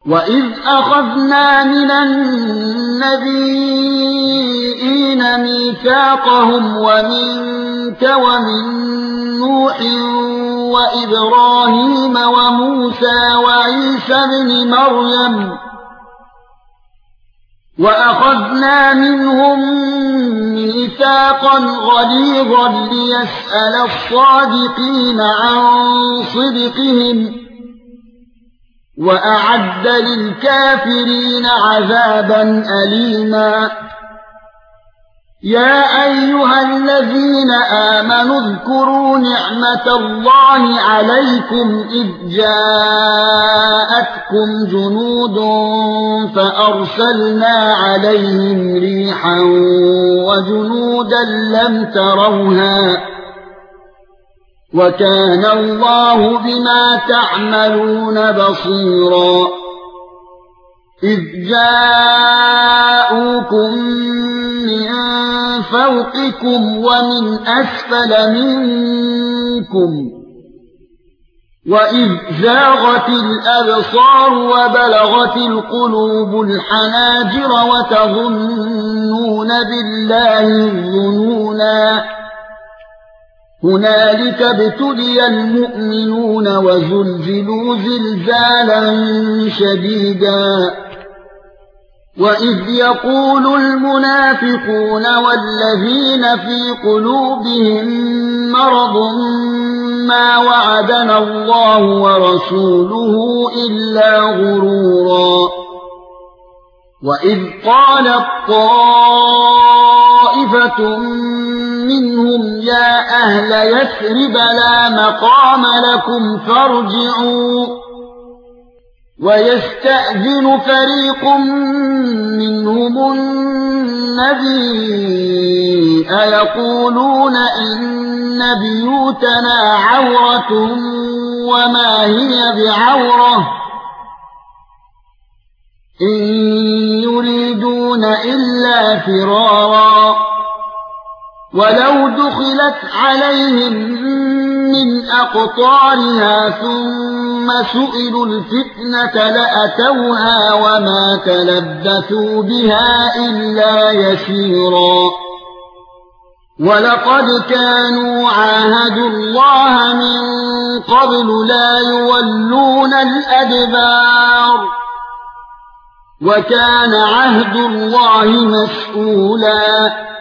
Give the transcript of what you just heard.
وَإِذْ أَخَذْنَا مِنَ النَّبِيِّينَ مِيثَاقَهُمْ وَمِنكَ وَمِن نُّوحٍ وَإِبْرَاهِيمَ وَمُوسَى وَعِيسَى ابْنِ مَرْيَمَ وَأَخَذْنَا مِنْهُم مِّيثَاقًا غَلِيظًا لِّيَسْأَلَ الصَّادِقِينَ عَن صِدْقِهِمْ وَأَعَدَّ لِلْكَافِرِينَ عَذَابًا أَلِيمًا يَا أَيُّهَا الَّذِينَ آمَنُوا اذْكُرُوا نِعْمَةَ اللَّهِ عَلَيْكُمْ إِذْ جَاءَتْكُمْ جُنُودٌ فَأَرْسَلْنَا عَلَيْهِمْ رِيحًا وَجُنُودًا لَّمْ تَرَوْهَا وَكَانَ اللَّهُ بِمَا تَعْمَلُونَ بَصِيرًا إِذْ جَاءُوكُم مِّن فَوْقِكُمْ وَمِنْ أَسْفَلَ مِنكُمْ وَإِذْ زَاغَتِ الْأَبْصَارُ وَبَلَغَتِ الْقُلُوبُ الْحَنَاجِرَ وَتَظُنُّونَ بِاللَّهِ الظُّنُونَا هُنَالِكَ ابْتُلِيَ الْمُؤْمِنُونَ وَزُلْزِلُوا زِلْزَالًا شَدِيدًا وَإِذْ يَقُولُ الْمُنَافِقُونَ وَالَّذِينَ فِي قُلُوبِهِم مَّرَضٌ مَّا وَعَدَنَا اللَّهُ وَرَسُولُهُ إِلَّا غُرُورًا وَإِذْ قَالَت طَّائِفَةٌ مِّنْهُمْ يَا أَهْلَ يَثْرِبَ لَا مَقَامَ لَكُمْ فَارْجِعُوا وَيَسْتَأْذِنُ فَرِيقٌ مِّنْهُمُ النَّبِيَّ يَقُولُونَ إِنَّ بِيُوتَنَا عَوْرَةٌ وَمَا هِيَ بِعَوْرَةٍ إِن يُرِيدُونَ إِلَّا فِرَارًا وَلَوْ دُخِلَتْ عَلَيْهِمْ مِنْ أَقْطَارِهَا ثُمَّ سُئِلُوا الْفِتْنَةَ لَأَتَوْهَا وَمَا تَلَبَّثُوا بِهَا إِلَّا يَسِيرًا وَلَقَدْ كَانُوا عَاهَدُوا اللَّهَ مِن قَبْلُ لَا يُوَلُّونَ الْأَدْبَارَ وَكَانَ عَهْدُ اللَّهِ مَسْئُولًا